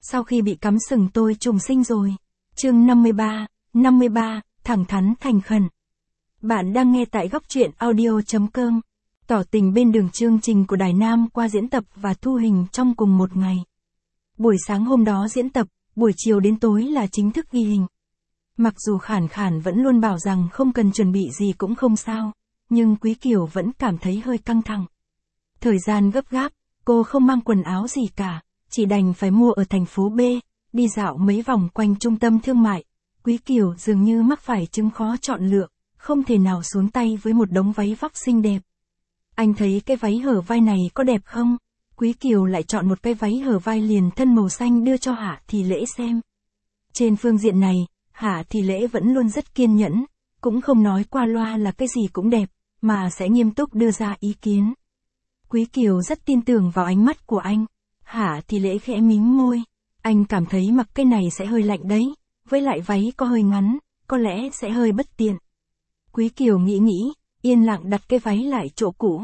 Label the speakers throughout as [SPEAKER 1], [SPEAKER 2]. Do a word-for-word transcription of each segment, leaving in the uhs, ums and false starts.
[SPEAKER 1] sau khi bị cắm sừng tôi trùng sinh rồi. Chương năm mươi ba, năm mươi ba, thẳng thắn thành khẩn. Bạn đang nghe tại góc truyện audio chấm com. Tỏ tình bên đường chương trình của Đài Nam qua diễn tập và thu hình trong cùng một ngày. Buổi sáng hôm đó diễn tập, buổi chiều đến tối là chính thức ghi hình. Mặc dù Khản Khản vẫn luôn bảo rằng không cần chuẩn bị gì cũng không sao, nhưng Quý Kiều vẫn cảm thấy hơi căng thẳng. Thời gian gấp gáp, cô không mang quần áo gì cả, chỉ đành phải mua ở thành phố B, đi dạo mấy vòng quanh trung tâm thương mại. Quý Kiều dường như mắc phải chứng khó chọn lựa, không thể nào xuống tay với một đống váy vóc xinh đẹp. Anh thấy cái váy hở vai này có đẹp không? Quý Kiều lại chọn một cái váy hở vai liền thân màu xanh đưa cho Hạ Thì Lễ xem. Trên phương diện này, Hạ Thì Lễ vẫn luôn rất kiên nhẫn, cũng không nói qua loa là cái gì cũng đẹp, mà sẽ nghiêm túc đưa ra ý kiến. Quý Kiều rất tin tưởng vào ánh mắt của anh. Hạ Thì Lễ khẽ mím môi. Anh cảm thấy mặc cái này sẽ hơi lạnh đấy, với lại váy có hơi ngắn, có lẽ sẽ hơi bất tiện. Quý Kiều nghĩ nghĩ, yên lặng đặt cái váy lại chỗ cũ.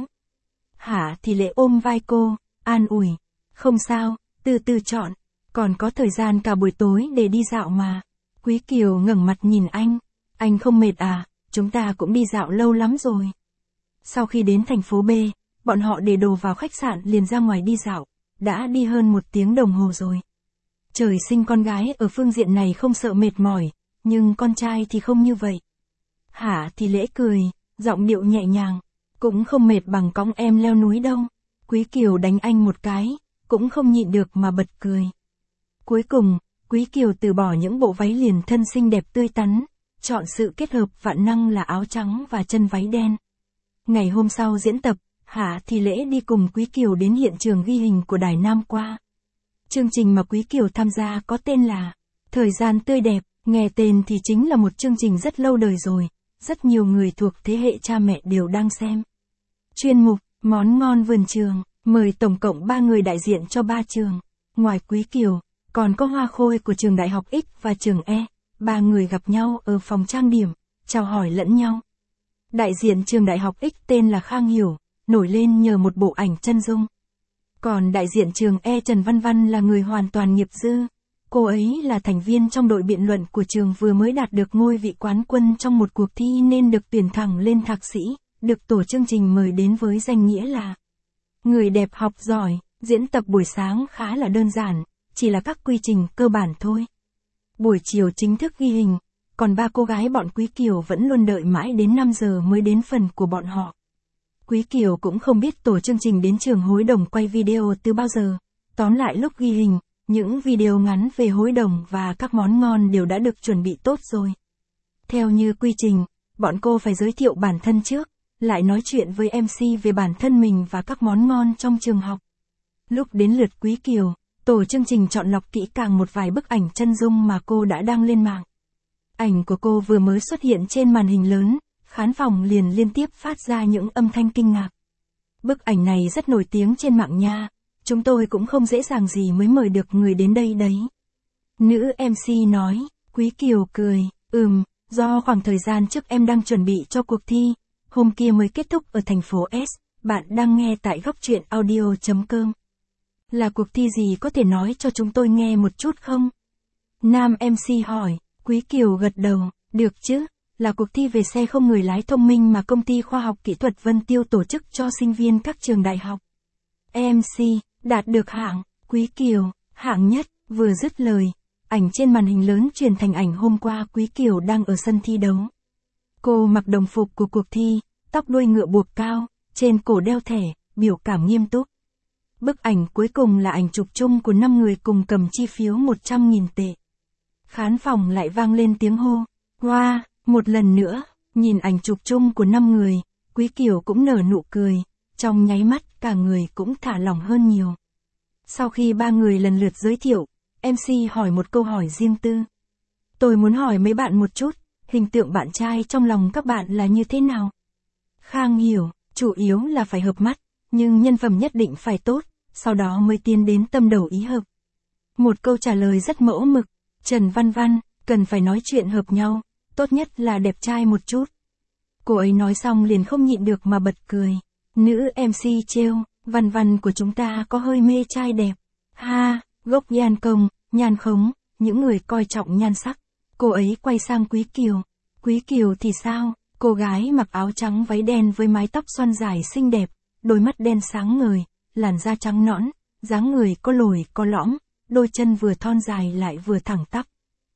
[SPEAKER 1] Hạ Thì Lễ ôm vai cô, an ủi. Không sao, từ từ chọn, còn có thời gian cả buổi tối để đi dạo mà. Quý Kiều ngẩng mặt nhìn anh. Anh không mệt à, chúng ta cũng đi dạo lâu lắm rồi. Sau khi đến thành phố B, bọn họ để đồ vào khách sạn liền ra ngoài đi dạo, đã đi hơn một tiếng đồng hồ rồi. Trời sinh con gái ở phương diện này không sợ mệt mỏi, nhưng con trai thì không như vậy. Hạ Thì Lễ cười, giọng điệu nhẹ nhàng, cũng không mệt bằng cõng em leo núi đâu. Quý Kiều đánh anh một cái, cũng không nhịn được mà bật cười. Cuối cùng, Quý Kiều từ bỏ những bộ váy liền thân xinh đẹp tươi tắn, chọn sự kết hợp vạn năng là áo trắng và chân váy đen. Ngày hôm sau diễn tập, Hạ Thì Lễ đi cùng Quý Kiều đến hiện trường ghi hình của Đài Nam qua. Chương trình mà Quý Kiều tham gia có tên là Thời gian tươi đẹp, nghe tên thì chính là một chương trình rất lâu đời rồi, rất nhiều người thuộc thế hệ cha mẹ đều đang xem. Chuyên mục, món ngon vườn trường, mời tổng cộng ba người đại diện cho ba trường. Ngoài Quý Kiều, còn có Hoa Khôi của trường Đại học X và trường E, ba người gặp nhau ở phòng trang điểm, chào hỏi lẫn nhau. Đại diện trường Đại học X tên là Khang Hiểu, nổi lên nhờ một bộ ảnh chân dung. Còn đại diện trường E Trần Văn Văn là người hoàn toàn nghiệp dư. Cô ấy là thành viên trong đội biện luận của trường vừa mới đạt được ngôi vị quán quân trong một cuộc thi nên được tuyển thẳng lên thạc sĩ, được tổ chương trình mời đến với danh nghĩa là Người đẹp học giỏi. Diễn tập buổi sáng khá là đơn giản, chỉ là các quy trình cơ bản thôi. Buổi chiều chính thức ghi hình, còn ba cô gái bọn Quý Kiều vẫn luôn đợi mãi đến năm giờ mới đến phần của bọn họ. Quý Kiều cũng không biết tổ chương trình đến trường Hối Đồng quay video từ bao giờ. Tóm lại lúc ghi hình, những video ngắn về Hối Đồng và các món ngon đều đã được chuẩn bị tốt rồi. Theo như quy trình, bọn cô phải giới thiệu bản thân trước, lại nói chuyện với em xê về bản thân mình và các món ngon trong trường học. Lúc đến lượt Quý Kiều, tổ chương trình chọn lọc kỹ càng một vài bức ảnh chân dung mà cô đã đăng lên mạng. Ảnh của cô vừa mới xuất hiện trên màn hình lớn, khán phòng liền liên tiếp phát ra những âm thanh kinh ngạc. Bức ảnh này rất nổi tiếng trên mạng nha, chúng tôi cũng không dễ dàng gì mới mời được người đến đây đấy. Nữ em xê nói. Quý Kiều cười, ừm, do khoảng thời gian trước em đang chuẩn bị cho cuộc thi, hôm kia mới kết thúc ở thành phố S, bạn đang nghe tại góc truyện audio chấm com. Là cuộc thi gì có thể nói cho chúng tôi nghe một chút không? Nam em xê hỏi. Quý Kiều gật đầu, được chứ, là cuộc thi về xe không người lái thông minh mà công ty khoa học kỹ thuật Vân Tiêu tổ chức cho sinh viên các trường đại học. em xê, đạt được hạng. Quý Kiều, hạng nhất. Vừa dứt lời, ảnh trên màn hình lớn truyền thành ảnh hôm qua Quý Kiều đang ở sân thi đấu. Cô mặc đồng phục của cuộc thi, tóc đuôi ngựa buộc cao, trên cổ đeo thẻ, biểu cảm nghiêm túc. Bức ảnh cuối cùng là ảnh chụp chung của năm người cùng cầm chi phiếu một trăm nghìn tệ. Khán phòng lại vang lên tiếng hô, wow, một lần nữa, nhìn ảnh chụp chung của năm người, Quý Kiều cũng nở nụ cười, trong nháy mắt cả người cũng thả lỏng hơn nhiều. Sau khi ba người lần lượt giới thiệu, em xê hỏi một câu hỏi riêng tư. Tôi muốn hỏi mấy bạn một chút, hình tượng bạn trai trong lòng các bạn là như thế nào? Khang Hiểu, chủ yếu là phải hợp mắt, nhưng nhân phẩm nhất định phải tốt, sau đó mới tiến đến tâm đầu ý hợp. Một câu trả lời rất mẫu mực. Trần Văn Văn, cần phải nói chuyện hợp nhau, tốt nhất là đẹp trai một chút. Cô ấy nói xong liền không nhịn được mà bật cười. Nữ em xê trêu, Văn Văn của chúng ta có hơi mê trai đẹp. Ha, gốc Yan Công, nhan khống, những người coi trọng nhan sắc. Cô ấy quay sang Quý Kiều. Quý Kiều thì sao? Cô gái mặc áo trắng váy đen với mái tóc xoăn dài xinh đẹp, đôi mắt đen sáng ngời, làn da trắng nõn, dáng người có lồi có lõm, đôi chân vừa thon dài lại vừa thẳng tắp.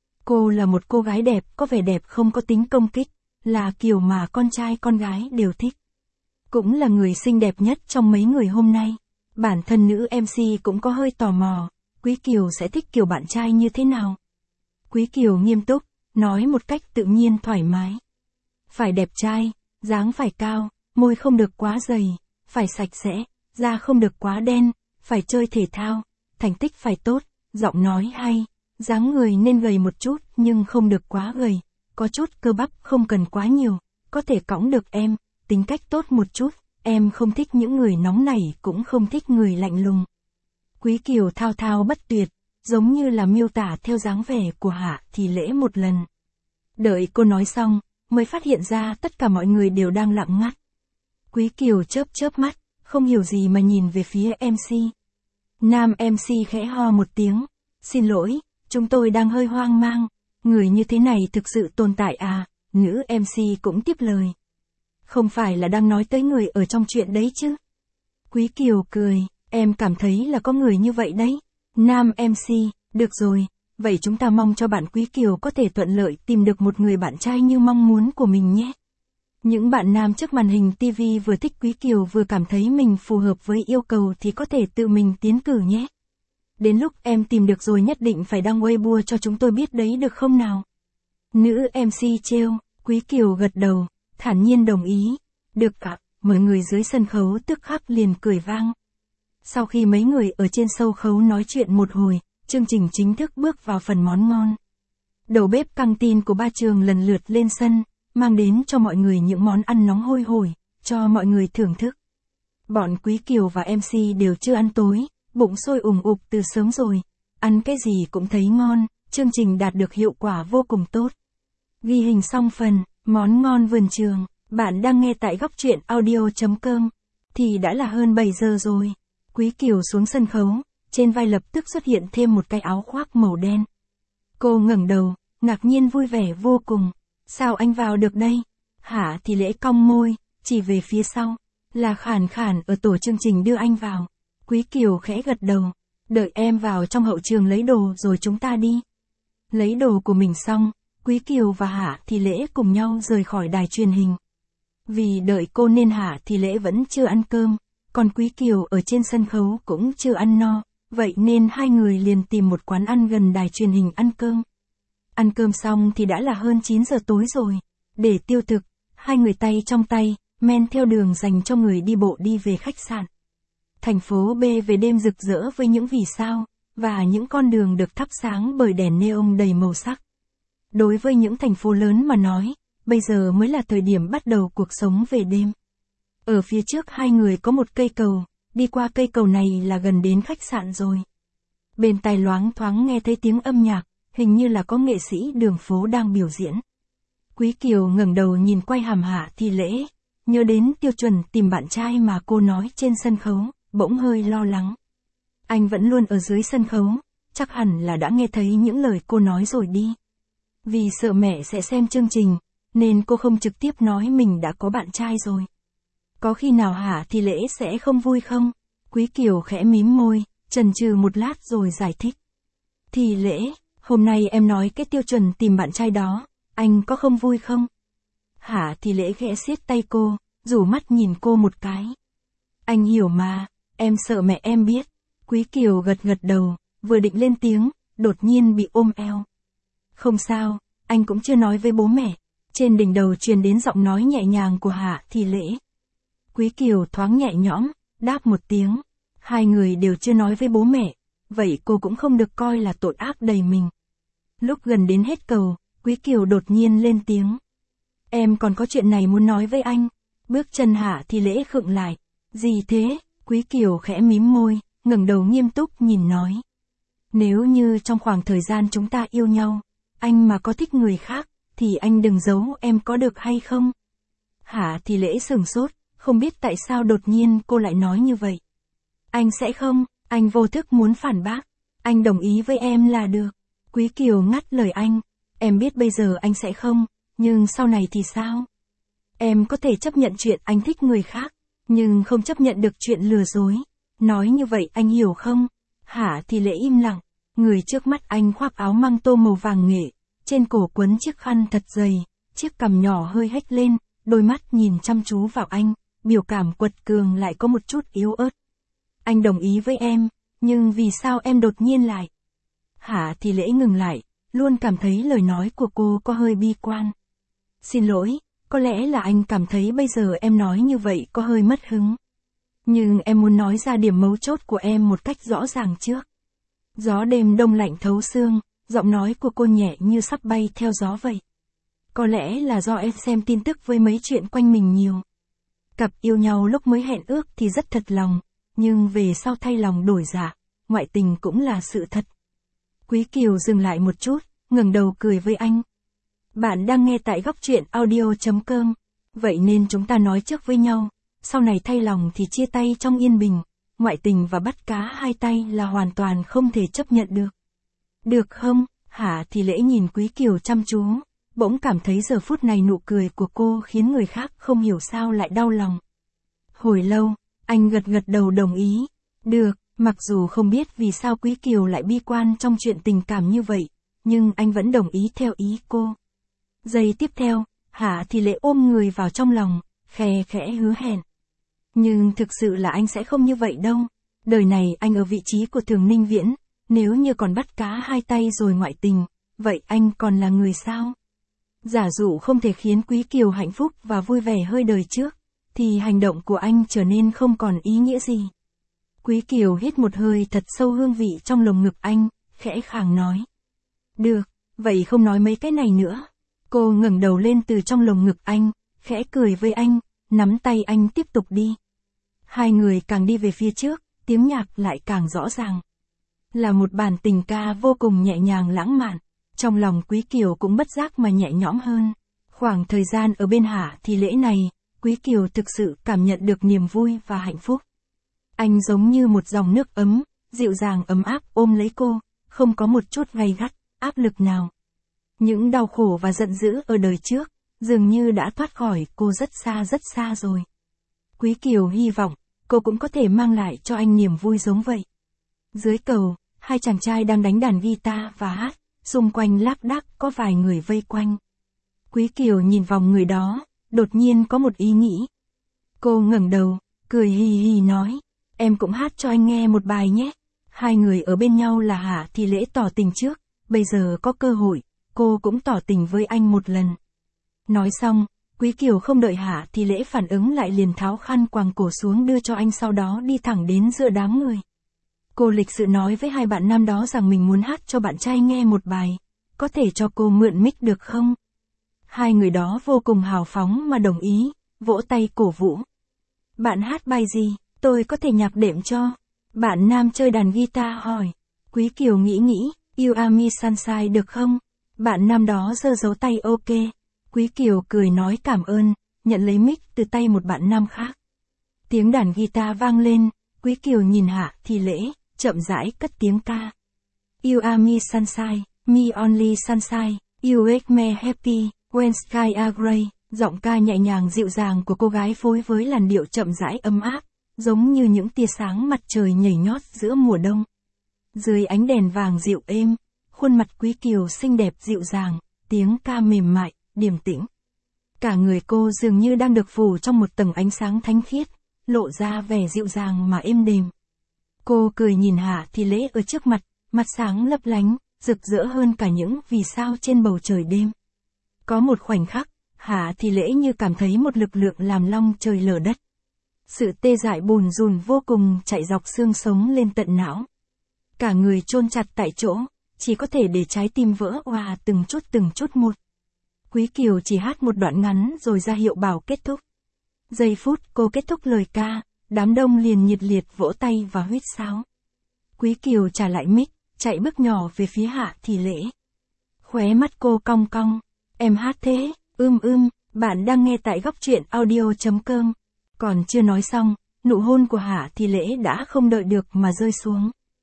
[SPEAKER 1] Cô là một cô gái đẹp, có vẻ đẹp không có tính công kích, là kiểu mà con trai con gái đều thích. Cũng là người xinh đẹp nhất trong mấy người hôm nay. Bản thân nữ em xê cũng có hơi tò mò, Quý Kiều sẽ thích kiểu bạn trai như thế nào? Quý Kiều nghiêm túc, nói một cách tự nhiên thoải mái. Phải đẹp trai, dáng phải cao, môi không được quá dày, phải sạch sẽ, da không được quá đen, phải chơi thể thao, thành tích phải tốt, giọng nói hay, dáng người nên gầy một chút nhưng không được quá gầy, có chút cơ bắp không cần quá nhiều, có thể cõng được em, tính cách tốt một chút, em không thích những người nóng nảy cũng không thích người lạnh lùng. Quý Kiều thao thao bất tuyệt, giống như là miêu tả theo dáng vẻ của Hạ Thì Lễ một lần. Đợi cô nói xong, mới phát hiện ra tất cả mọi người đều đang lặng ngắt. Quý Kiều chớp chớp mắt, không hiểu gì mà nhìn về phía em xê. Nam em xê khẽ ho một tiếng, xin lỗi, chúng tôi đang hơi hoang mang, người như thế này thực sự tồn tại à, nữ em xê cũng tiếp lời. Không phải là đang nói tới người ở trong chuyện đấy chứ? Quý Kiều cười, em cảm thấy là có người như vậy đấy. Nam em xê, được rồi, vậy chúng ta mong cho bạn Quý Kiều có thể thuận lợi tìm được một người bạn trai như mong muốn của mình nhé. Những bạn nam trước màn hình ti vi vừa thích Quý Kiều vừa cảm thấy mình phù hợp với yêu cầu thì có thể tự mình tiến cử nhé. Đến lúc em tìm được rồi nhất định phải đăng Weibo cho chúng tôi biết đấy được không nào? Nữ em xê trêu, Quý Kiều gật đầu, thản nhiên đồng ý. Được ạ, mọi người dưới sân khấu tức khắc liền cười vang. Sau khi mấy người ở trên sân khấu nói chuyện một hồi, chương trình chính thức bước vào phần món ngon. Đầu bếp căng tin của ba trường lần lượt lên sân, mang đến cho mọi người những món ăn nóng hôi hổi, cho mọi người thưởng thức. Bọn Quý Kiều và em xê đều chưa ăn tối, bụng sôi ủng ục từ sớm rồi, ăn cái gì cũng thấy ngon, chương trình đạt được hiệu quả vô cùng tốt. Ghi hình xong phần, món ngon vườn trường, bạn đang nghe tại góc truyện audio chấm com, thì đã là hơn bảy giờ rồi. Quý Kiều xuống sân khấu, trên vai lập tức xuất hiện thêm một cái áo khoác màu đen. Cô ngẩng đầu, ngạc nhiên vui vẻ vô cùng. Sao anh vào được đây? Hạ Thì Lễ cong môi, chỉ về phía sau. Là Khản Khản ở tổ chương trình đưa anh vào. Quý Kiều khẽ gật đầu. Đợi em vào trong hậu trường lấy đồ rồi chúng ta đi. Lấy đồ của mình xong, Quý Kiều và Hạ Thì Lễ cùng nhau rời khỏi đài truyền hình. Vì đợi cô nên Hạ Thì Lễ vẫn chưa ăn cơm, còn Quý Kiều ở trên sân khấu cũng chưa ăn no, vậy nên hai người liền tìm một quán ăn gần đài truyền hình ăn cơm. Ăn cơm xong thì đã là hơn chín giờ tối rồi. Để tiêu thực, hai người tay trong tay, men theo đường dành cho người đi bộ đi về khách sạn. Thành phố B về đêm rực rỡ với những vì sao, và những con đường được thắp sáng bởi đèn neon đầy màu sắc. Đối với những thành phố lớn mà nói, bây giờ mới là thời điểm bắt đầu cuộc sống về đêm. Ở phía trước hai người có một cây cầu, đi qua cây cầu này là gần đến khách sạn rồi. Bên tai loáng thoáng nghe thấy tiếng âm nhạc, hình như là có nghệ sĩ đường phố đang biểu diễn. Quý Kiều ngẩng đầu nhìn quay hàm Hạ Thì Lễ, nhớ đến tiêu chuẩn tìm bạn trai mà cô nói trên sân khấu, bỗng hơi lo lắng. Anh vẫn luôn ở dưới sân khấu, chắc hẳn là đã nghe thấy những lời cô nói rồi đi. Vì sợ mẹ sẽ xem chương trình, nên cô không trực tiếp nói mình đã có bạn trai rồi. Có khi nào Hạ Thì Lễ sẽ không vui không? Quý Kiều khẽ mím môi, chần chừ một lát rồi giải thích. Thì Lễ, hôm nay em nói cái tiêu chuẩn tìm bạn trai đó, anh có không vui không? Hạ Thì Lễ khẽ siết tay cô, rủ mắt nhìn cô một cái. Anh hiểu mà, em sợ mẹ em biết. Quý Kiều gật gật đầu, vừa định lên tiếng, đột nhiên bị ôm eo. Không sao, anh cũng chưa nói với bố mẹ. Trên đỉnh đầu truyền đến giọng nói nhẹ nhàng của Hạ Thì Lễ. Quý Kiều thoáng nhẹ nhõm, đáp một tiếng. Hai người đều chưa nói với bố mẹ, vậy cô cũng không được coi là tội ác đầy mình. Lúc gần đến hết cầu, Quý Kiều đột nhiên lên tiếng. Em còn có chuyện này muốn nói với anh. Bước chân Hạ Thì Lễ khựng lại. Gì thế? Quý Kiều khẽ mím môi, ngẩng đầu nghiêm túc nhìn nói. Nếu như trong khoảng thời gian chúng ta yêu nhau, anh mà có thích người khác, thì anh đừng giấu em có được hay không? Hạ Thì Lễ sửng sốt, không biết tại sao đột nhiên cô lại nói như vậy. Anh sẽ không, anh vô thức muốn phản bác. Anh đồng ý với em là được. Quý Kiều ngắt lời anh. Em biết bây giờ anh sẽ không, nhưng sau này thì sao? Em có thể chấp nhận chuyện anh thích người khác, nhưng không chấp nhận được chuyện lừa dối. Nói như vậy anh hiểu không? Hả Thì Lễ im lặng. Người trước mắt anh khoác áo măng tô màu vàng nghệ, trên cổ quấn chiếc khăn thật dày, chiếc cằm nhỏ hơi hếch lên, đôi mắt nhìn chăm chú vào anh, biểu cảm quật cường lại có một chút yếu ớt. Anh đồng ý với em, nhưng vì sao em đột nhiên lại? Hả Thì Lễ ngừng lại, luôn cảm thấy lời nói của cô có hơi bi quan. Xin lỗi, có lẽ là anh cảm thấy bây giờ em nói như vậy có hơi mất hứng. Nhưng em muốn nói ra điểm mấu chốt của em một cách rõ ràng trước. Gió đêm đông lạnh thấu xương, giọng nói của cô nhẹ như sắp bay theo gió vậy. Có lẽ là do em xem tin tức với mấy chuyện quanh mình nhiều. Cặp yêu nhau lúc mới hẹn ước thì rất thật lòng, nhưng về sau thay lòng đổi dạ, ngoại tình cũng là sự thật. Quý Kiều dừng lại một chút, ngẩng đầu cười với anh. Bạn đang nghe tại góc truyện audio chấm com, vậy nên chúng ta nói trước với nhau, sau này thay lòng thì chia tay trong yên bình, ngoại tình và bắt cá hai tay là hoàn toàn không thể chấp nhận được. Được không? Hả Thì Lễ nhìn Quý Kiều chăm chú, bỗng cảm thấy giờ phút này nụ cười của cô khiến người khác không hiểu sao lại đau lòng. Hồi lâu, anh gật gật đầu đồng ý. Được, mặc dù không biết vì sao Quý Kiều lại bi quan trong chuyện tình cảm như vậy, nhưng anh vẫn đồng ý theo ý cô. Giây tiếp theo, Hả Thì Lễ ôm người vào trong lòng, khe khẽ hứa hẹn. Nhưng thực sự là anh sẽ không như vậy đâu. Đời này anh ở vị trí của Thường Ninh Viễn, nếu như còn bắt cá hai tay rồi ngoại tình, vậy anh còn là người sao? Giả dụ không thể khiến Quý Kiều hạnh phúc và vui vẻ hơi đời trước, thì hành động của anh trở nên không còn ý nghĩa gì. Quý Kiều hít một hơi thật sâu hương vị trong lồng ngực anh, khẽ khàng nói. Được, vậy không nói mấy cái này nữa. Cô ngẩng đầu lên từ trong lồng ngực anh, khẽ cười với anh, nắm tay anh tiếp tục đi. Hai người càng đi về phía trước, tiếng nhạc lại càng rõ ràng. Là một bản tình ca vô cùng nhẹ nhàng lãng mạn, trong lòng Quý Kiều cũng bất giác mà nhẹ nhõm hơn. Khoảng thời gian ở bên Hả Thì Lễ này, Quý Kiều thực sự cảm nhận được niềm vui và hạnh phúc. Anh giống như một dòng nước ấm, dịu dàng ấm áp ôm lấy cô, không có một chút gay gắt, áp lực nào. Những đau khổ và giận dữ ở đời trước, dường như đã thoát khỏi cô rất xa rất xa rồi. Quý Kiều hy vọng, cô cũng có thể mang lại cho anh niềm vui giống vậy. Dưới cầu, hai chàng trai đang đánh đàn guitar và hát, xung quanh lác đác có vài người vây quanh. Quý Kiều nhìn vòng người đó, đột nhiên có một ý nghĩ. Cô ngẩng đầu, cười hì hì nói, em cũng hát cho anh nghe một bài nhé. Hai người ở bên nhau là Hả Thì Lễ tỏ tình trước, bây giờ có cơ hội, cô cũng tỏ tình với anh một lần. Nói xong, Quý Kiều không đợi Hả Thì Lễ phản ứng lại liền tháo khăn quàng cổ xuống đưa cho anh, sau đó đi thẳng đến giữa đám người. Cô lịch sự nói với hai bạn nam đó rằng mình muốn hát cho bạn trai nghe một bài, có thể cho cô mượn mic được không? Hai người đó vô cùng hào phóng mà đồng ý, vỗ tay cổ vũ. Bạn hát bài gì, tôi có thể nhạc đệm cho. Bạn nam chơi đàn guitar hỏi. Quý Kiều nghĩ nghĩ, You Are Me Sunshine được không? Bạn nam đó giơ dấu tay ok. Quý Kiều cười nói cảm ơn, nhận lấy mic từ tay một bạn nam khác. Tiếng đàn guitar vang lên, Quý Kiều nhìn Hả Thì Lễ, chậm rãi cất tiếng ca. You are me sunshine, me only sunshine, you make me happy, when sky are grey. Giọng ca nhẹ nhàng dịu dàng của cô gái phối với làn điệu chậm rãi ấm áp, giống như những tia sáng mặt trời nhảy nhót giữa mùa đông. Dưới ánh đèn vàng dịu êm, khuôn mặt Quý Kiều xinh đẹp dịu dàng, tiếng ca mềm mại, điềm tĩnh. Cả người cô dường như đang được phủ trong một tầng ánh sáng thánh khiết, lộ ra vẻ dịu dàng mà êm đềm. Cô cười nhìn Hả Thì Lễ ở trước mặt, mặt sáng lấp lánh, rực rỡ hơn cả những vì sao trên bầu trời đêm. Có một khoảnh khắc, Hả Thì Lễ như cảm thấy một lực lượng làm long trời lở đất. Sự tê dại bùn rùn vô cùng chạy dọc xương sống lên tận não. Cả người chôn chặt tại chỗ, chỉ có thể để trái tim vỡ òa từng chút từng chút một. Quý Kiều chỉ hát một đoạn ngắn rồi ra hiệu bảo kết thúc. Giây phút cô kết thúc lời ca, đám đông liền nhiệt liệt vỗ tay và huýt sáo. Quý Kiều trả lại mic, chạy bước nhỏ về phía Hả Thì Lễ. Khóe mắt cô cong cong, em hát thế, ưm ưm, bạn đang nghe tại góc truyện audio chấm com. Còn chưa nói xong, nụ hôn của Hả Thì Lễ đã không đợi được mà rơi xuống.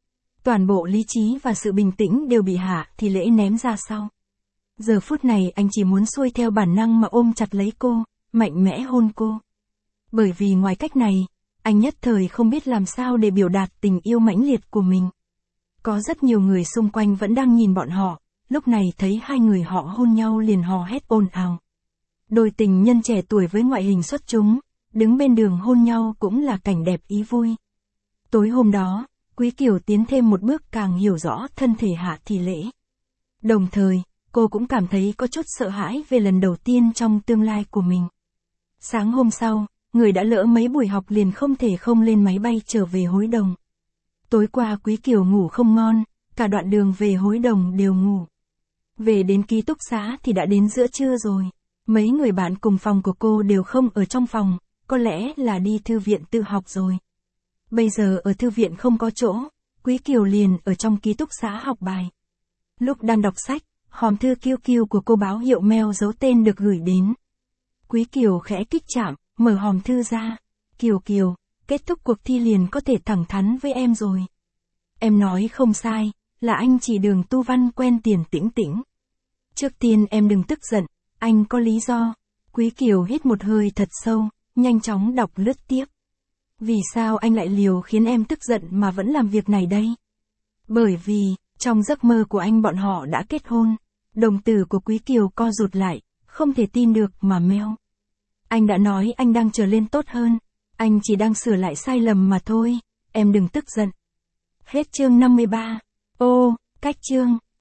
[SPEAKER 1] Toàn bộ lý trí và sự bình tĩnh đều bị Hạ Thị Lễ ném ra sau. Giờ phút này anh chỉ muốn xuôi theo bản năng mà ôm chặt lấy cô, mạnh mẽ hôn cô. Bởi vì ngoài cách này, anh nhất thời không biết làm sao để biểu đạt tình yêu mãnh liệt của mình. Có rất nhiều người xung quanh vẫn đang nhìn bọn họ, lúc này thấy hai người họ hôn nhau liền hò hét ồn ào. Đôi tình nhân trẻ tuổi với ngoại hình xuất chúng, đứng bên đường hôn nhau cũng là cảnh đẹp ý vui. Tối hôm đó, Quý Kiều tiến thêm một bước càng hiểu rõ thân thể Hạ Thị Lễ. Đồng thời, cô cũng cảm thấy có chút sợ hãi về lần đầu tiên trong tương lai của mình. Sáng hôm sau, người đã lỡ mấy buổi học liền không thể không lên máy bay trở về Hối Đồng. Tối qua Quý Kiều ngủ không ngon, cả đoạn đường về Hối Đồng đều ngủ. Về đến ký túc xá thì đã đến giữa trưa rồi. Mấy người bạn cùng phòng của cô đều không ở trong phòng, có lẽ là đi thư viện tự học rồi. Bây giờ ở thư viện không có chỗ, Quý Kiều liền ở trong ký túc xá học bài. Lúc đang đọc sách, hòm thư kiu kiu của cô báo hiệu mail giấu tên được gửi đến. Quý Kiều khẽ kích chạm, mở hòm thư ra. Kiều Kiều, kết thúc cuộc thi liền có thể thẳng thắn với em rồi. Em nói không sai, là anh chỉ Đường Tu Văn quen Tiền Tĩnh Tĩnh. Trước tiên em đừng tức giận, anh có lý do. Quý Kiều hít một hơi thật sâu, nhanh chóng đọc lướt tiếp. Vì sao anh lại liều khiến em tức giận mà vẫn làm việc này đây? Bởi vì, trong giấc mơ của anh bọn họ đã kết hôn. Đồng tử của Quý Kiều co rụt lại, không thể tin được mà meo. Anh đã nói anh đang trở lên tốt hơn, anh chỉ đang sửa lại sai lầm mà thôi, em đừng tức giận. Hết chương năm mươi ba. Ô, cách chương.